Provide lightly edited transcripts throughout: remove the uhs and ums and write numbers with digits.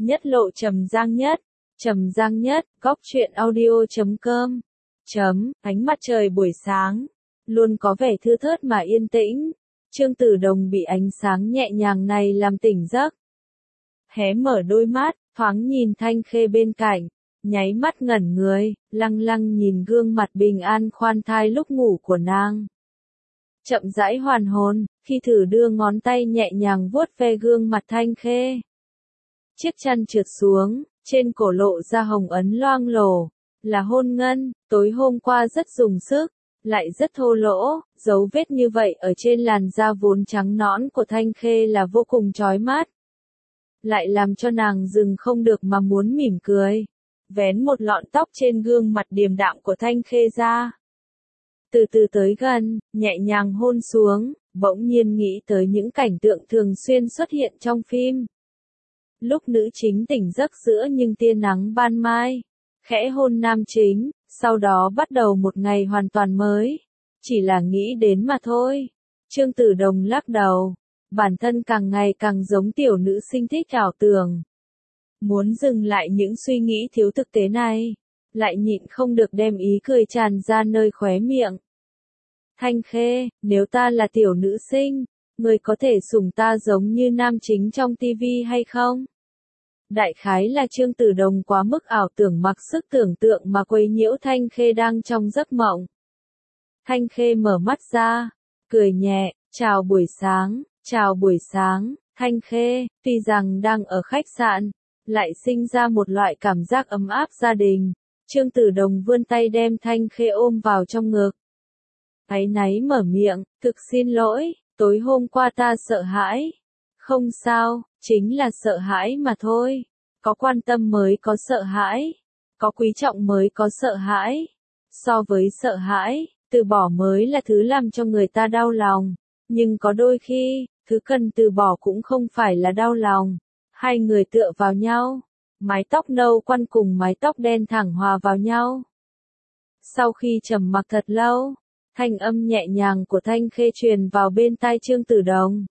Nhất lộ Trầm Giang Nhất, góc truyện audio.com. Ánh mặt trời buổi sáng, luôn có vẻ thưa thớt mà yên tĩnh. Trương Tử Đồng bị ánh sáng nhẹ nhàng này làm tỉnh giấc. Hé mở đôi mắt, thoáng nhìn Thanh Khê bên cạnh, nháy mắt ngẩn người, lăng lăng nhìn gương mặt bình an khoan thai lúc ngủ của nàng. Chậm rãi hoàn hồn, khi thử đưa ngón tay nhẹ nhàng vuốt ve gương mặt Thanh Khê. Chiếc chăn trượt xuống, trên cổ lộ ra hồng ấn loang lổ, là hôn ngân, tối hôm qua rất dùng sức, lại rất thô lỗ, dấu vết như vậy ở trên làn da vốn trắng nõn của Thanh Khê là vô cùng chói mắt. Lại làm cho nàng dừng không được mà muốn mỉm cười, vén một lọn tóc trên gương mặt điềm đạm của Thanh Khê ra. Từ từ tới gần, nhẹ nhàng hôn xuống, bỗng nhiên nghĩ tới những cảnh tượng thường xuyên xuất hiện trong phim. Lúc nữ chính tỉnh giấc giữa những tia nắng ban mai, khẽ hôn nam chính, sau đó bắt đầu một ngày hoàn toàn mới. Chỉ là nghĩ đến mà thôi. Trương Tử Đồng lắc đầu, bản thân càng ngày càng giống tiểu nữ sinh thích ảo tưởng. Muốn dừng lại những suy nghĩ thiếu thực tế này, lại nhịn không được đem ý cười tràn ra nơi khóe miệng. Thanh Khê, nếu ta là tiểu nữ sinh, người có thể sủng ta giống như nam chính trong tivi hay không? Đại khái là Trương Tử Đồng quá mức ảo tưởng mặc sức tưởng tượng mà quấy nhiễu Thanh Khê đang trong giấc mộng. Thanh Khê mở mắt ra, cười nhẹ, chào buổi sáng, Thanh Khê, tuy rằng đang ở khách sạn, lại sinh ra một loại cảm giác ấm áp gia đình. Trương Tử Đồng vươn tay đem Thanh Khê ôm vào trong ngực. Áy náy mở miệng, thực xin lỗi, tối hôm qua ta sợ hãi. Không sao, chính là sợ hãi mà thôi. Có quan tâm mới có sợ hãi. Có quý trọng mới có sợ hãi. So với sợ hãi, từ bỏ mới là thứ làm cho người ta đau lòng. Nhưng có đôi khi, thứ cần từ bỏ cũng không phải là đau lòng. Hai người tựa vào nhau. Mái tóc nâu quăn cùng mái tóc đen thẳng hòa vào nhau. Sau khi trầm mặc thật lâu, thanh âm nhẹ nhàng của Thanh Khê truyền vào bên tai Trương Tử Đồng.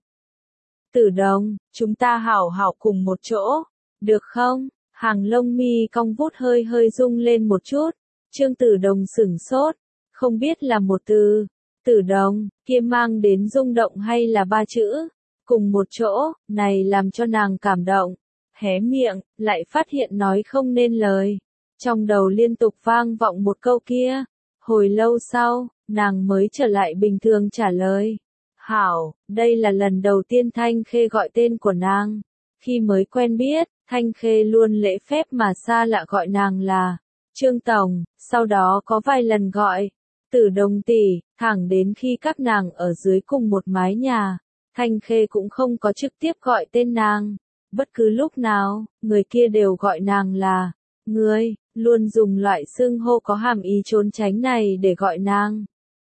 Tử Đồng, chúng ta hảo hảo cùng một chỗ, được không? Hàng lông mi cong vút hơi hơi rung lên một chút. Trương Tử Đồng sửng sốt, không biết là một từ, Tử Đồng, kia mang đến rung động hay là ba chữ. Cùng một chỗ, này làm cho nàng cảm động. Hé miệng, lại phát hiện nói không nên lời. Trong đầu liên tục vang vọng một câu kia. Hồi lâu sau, nàng mới trở lại bình thường trả lời. Hảo, đây là lần đầu tiên Thanh Khê gọi tên của nàng. Khi mới quen biết, Thanh Khê luôn lễ phép mà xa lạ gọi nàng là Trương Tổng, sau đó có vài lần gọi Tử Đồng tỷ, thẳng đến khi các nàng ở dưới cùng một mái nhà, Thanh Khê cũng không có trực tiếp gọi tên nàng. Bất cứ lúc nào, người kia đều gọi nàng là ngươi, luôn dùng loại xưng hô có hàm ý trốn tránh này để gọi nàng.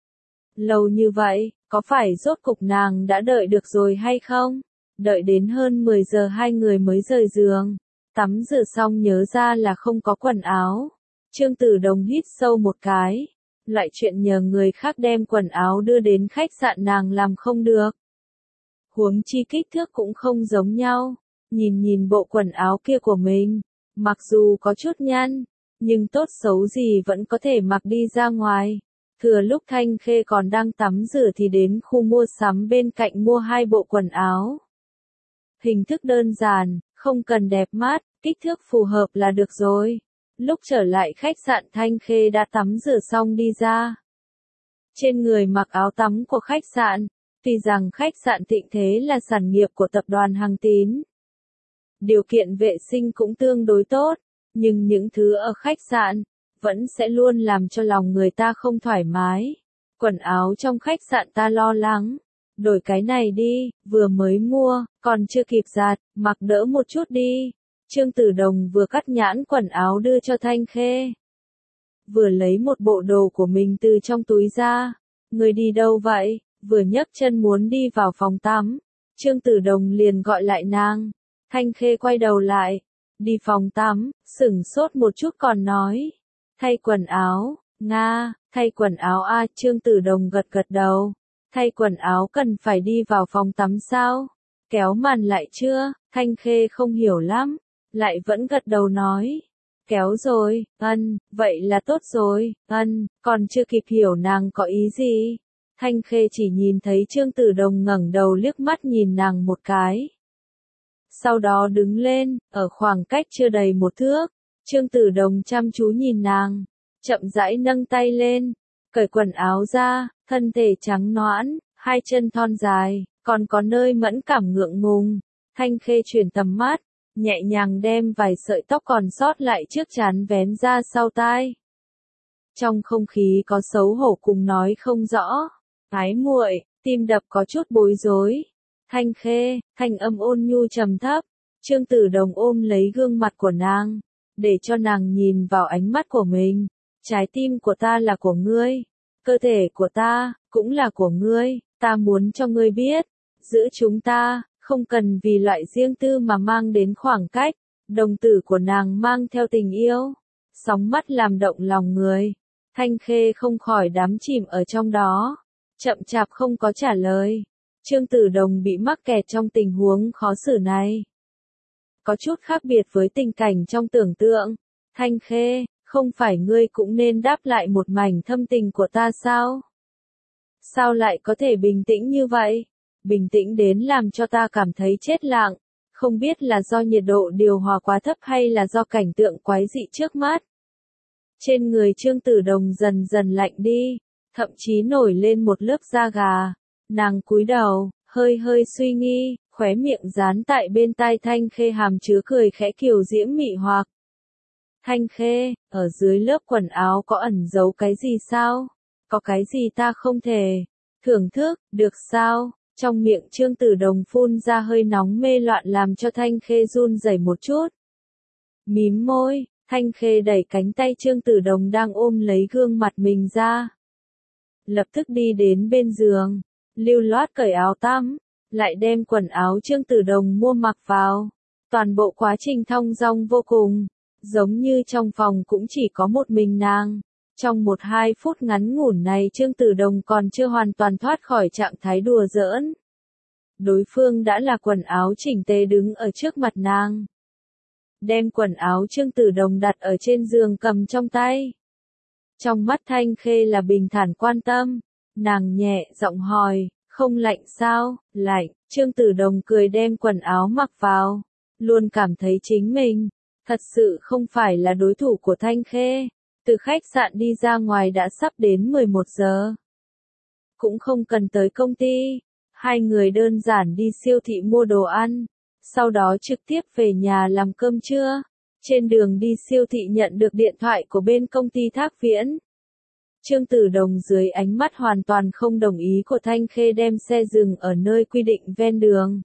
Lâu như vậy, có phải rốt cục nàng đã đợi được rồi hay không? Đợi đến hơn 10 giờ hai người mới rời giường. Tắm rửa xong nhớ ra là không có quần áo. Trương Tử Đồng hít sâu một cái. Loại chuyện nhờ người khác đem quần áo đưa đến khách sạn nàng làm không được. Huống chi kích thước cũng không giống nhau. Nhìn bộ quần áo kia của mình, mặc dù có chút nhăn, nhưng tốt xấu gì vẫn có thể mặc đi ra ngoài. Thừa lúc Thanh Khê còn đang tắm rửa thì đến khu mua sắm bên cạnh mua hai bộ quần áo. Hình thức đơn giản, không cần đẹp mắt, kích thước phù hợp là được rồi. Lúc trở lại khách sạn Thanh Khê đã tắm rửa xong đi ra. Trên người mặc áo tắm của khách sạn, tuy rằng khách sạn Thịnh Thế là sản nghiệp của tập đoàn Hằng Tín. Điều kiện vệ sinh cũng tương đối tốt, nhưng những thứ ở khách sạn vẫn sẽ luôn làm cho lòng người ta không thoải mái. Quần áo trong khách sạn ta lo lắng, đổi cái này đi, vừa mới mua, còn chưa kịp giặt, mặc đỡ một chút đi. Trương Tử Đồng vừa cắt nhãn quần áo đưa cho Thanh Khê, vừa lấy một bộ đồ của mình từ trong túi ra. Người đi đâu vậy? Vừa nhấc chân muốn đi vào phòng tắm, Trương Tử Đồng liền gọi lại nàng. Thanh Khê quay đầu lại, đi phòng tắm, sửng sốt một chút còn nói, thay quần áo, Nga, thay quần áo a. Trương Tử Đồng gật gật đầu, thay quần áo cần phải đi vào phòng tắm sao? Kéo màn lại chưa? Thanh Khê không hiểu lắm, lại vẫn gật đầu nói. Kéo rồi, vậy là tốt rồi, còn chưa kịp hiểu nàng có ý gì. Thanh Khê chỉ nhìn thấy Trương Tử Đồng ngẩng đầu liếc mắt nhìn nàng một cái. Sau đó đứng lên, ở khoảng cách chưa đầy một thước, Trương Tử Đồng chăm chú nhìn nàng, chậm rãi nâng tay lên, cởi quần áo ra, thân thể trắng nõn, hai chân thon dài, còn có nơi mẫn cảm ngượng ngùng. Thanh Khê chuyển tầm mắt, nhẹ nhàng đem vài sợi tóc còn sót lại trước trán vén ra sau tai. Trong không khí có xấu hổ cùng nói không rõ, ái muội, tim đập có chút bối rối. Thanh Khê, thanh âm ôn nhu trầm thấp, Trương Tử Đồng ôm lấy gương mặt của nàng, để cho nàng nhìn vào ánh mắt của mình. Trái tim của ta là của ngươi, cơ thể của ta cũng là của ngươi, ta muốn cho ngươi biết, giữa chúng ta không cần vì loại riêng tư mà mang đến khoảng cách. Đồng tử của nàng mang theo tình yêu, sóng mắt làm động lòng người. Thanh Khê không khỏi đắm chìm ở trong đó, chậm chạp không có trả lời. Trương Tử Đồng bị mắc kẹt trong tình huống khó xử này. Có chút khác biệt với tình cảnh trong tưởng tượng. Thanh Khê, không phải ngươi cũng nên đáp lại một mảnh thâm tình của ta sao? Sao lại có thể bình tĩnh như vậy? Bình tĩnh đến làm cho ta cảm thấy chết lặng. Không biết là do nhiệt độ điều hòa quá thấp hay là do cảnh tượng quái dị trước mắt. Trên người Trương Tử Đồng dần dần lạnh đi, thậm chí nổi lên một lớp da gà. Nàng cúi đầu, hơi hơi suy nghi, khóe miệng dán tại bên tai Thanh Khê hàm chứa cười khẽ kiều diễm mị hoặc. Thanh Khê, ở dưới lớp quần áo có ẩn giấu cái gì sao? Có cái gì ta không thể thưởng thức, được sao? Trong miệng Trương Tử Đồng phun ra hơi nóng mê loạn làm cho Thanh Khê run rẩy một chút. Mím môi, Thanh Khê đẩy cánh tay Trương Tử Đồng đang ôm lấy gương mặt mình ra. Lập tức đi đến bên giường, lưu loát cởi áo tắm, lại đem quần áo Trương Tử Đồng mua mặc vào. Toàn bộ quá trình thong dong vô cùng, giống như trong phòng cũng chỉ có một mình nàng. Trong 1-2 phút ngắn ngủn này Trương Tử Đồng còn chưa hoàn toàn thoát khỏi trạng thái đùa giỡn. Đối phương đã là quần áo chỉnh tề đứng ở trước mặt nàng. Đem quần áo Trương Tử Đồng đặt ở trên giường cầm trong tay. Trong mắt Thanh Khê là bình thản quan tâm. Nàng nhẹ giọng hỏi, không lạnh sao? Lạnh. Trương Tử Đồng cười đem quần áo mặc vào. Luôn cảm thấy chính mình thật sự không phải là đối thủ của Thanh Khê. Từ khách sạn đi ra ngoài đã sắp đến 11 giờ. Cũng không cần tới công ty. Hai người đơn giản đi siêu thị mua đồ ăn. Sau đó trực tiếp về nhà làm cơm trưa. Trên đường đi siêu thị nhận được điện thoại của bên công ty Thác Viễn. Trương Tử Đồng dưới ánh mắt hoàn toàn không đồng ý của Thanh Khê đem xe dừng ở nơi quy định ven đường.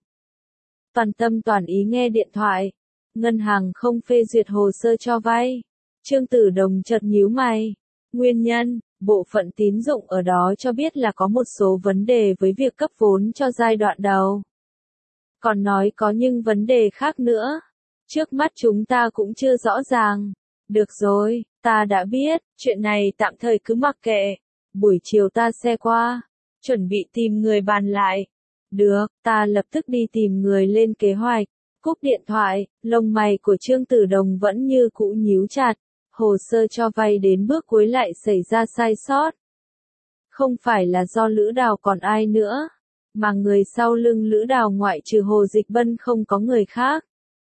Toàn tâm toàn ý nghe điện thoại. Ngân hàng không phê duyệt hồ sơ cho vay. Trương Tử Đồng chợt nhíu mày. Nguyên nhân, bộ phận tín dụng ở đó cho biết là có một số vấn đề với việc cấp vốn cho giai đoạn đầu. Còn nói có những vấn đề khác nữa. Trước mắt chúng ta cũng chưa rõ ràng. Được rồi, ta đã biết, chuyện này tạm thời cứ mặc kệ. Buổi chiều ta xe qua, chuẩn bị tìm người bàn lại. Được, ta lập tức đi tìm người lên kế hoạch. Cúp điện thoại, lông mày của Trương Tử Đồng vẫn như cũ nhíu chặt. Hồ sơ cho vay đến bước cuối lại xảy ra sai sót. Không phải là do Lữ Đào còn ai nữa, mà người sau lưng Lữ Đào ngoại trừ Hồ Dịch Bân không có người khác.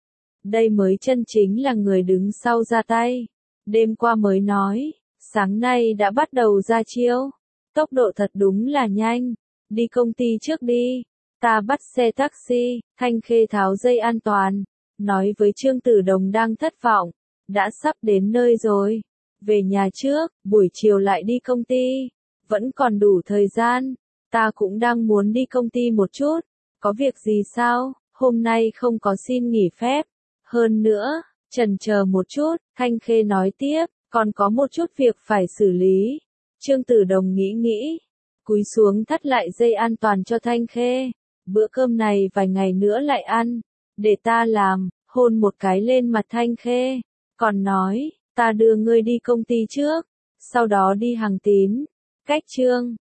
Đây mới chân chính là người đứng sau ra tay. Đêm qua mới nói, sáng nay đã bắt đầu ra chiêu. Tốc độ thật đúng là nhanh. Đi công ty trước đi. Ta bắt xe taxi. Thanh Khê tháo dây an toàn, nói với Trương Tử Đồng đang thất vọng. Đã sắp đến nơi rồi. Về nhà trước, buổi chiều lại đi công ty. Vẫn còn đủ thời gian. Ta cũng đang muốn đi công ty một chút. Có việc gì sao? Hôm nay không có xin nghỉ phép. Hơn nữa, chần chờ một chút, Thanh Khê nói tiếp, còn có một chút việc phải xử lý. Trương Tử Đồng nghĩ, cúi xuống thắt lại dây an toàn cho Thanh Khê. Bữa cơm này vài ngày nữa lại ăn. Để ta làm, hôn một cái lên mặt Thanh Khê. Còn nói, ta đưa ngươi đi công ty trước, sau đó đi Hằng Tín. Cách Trương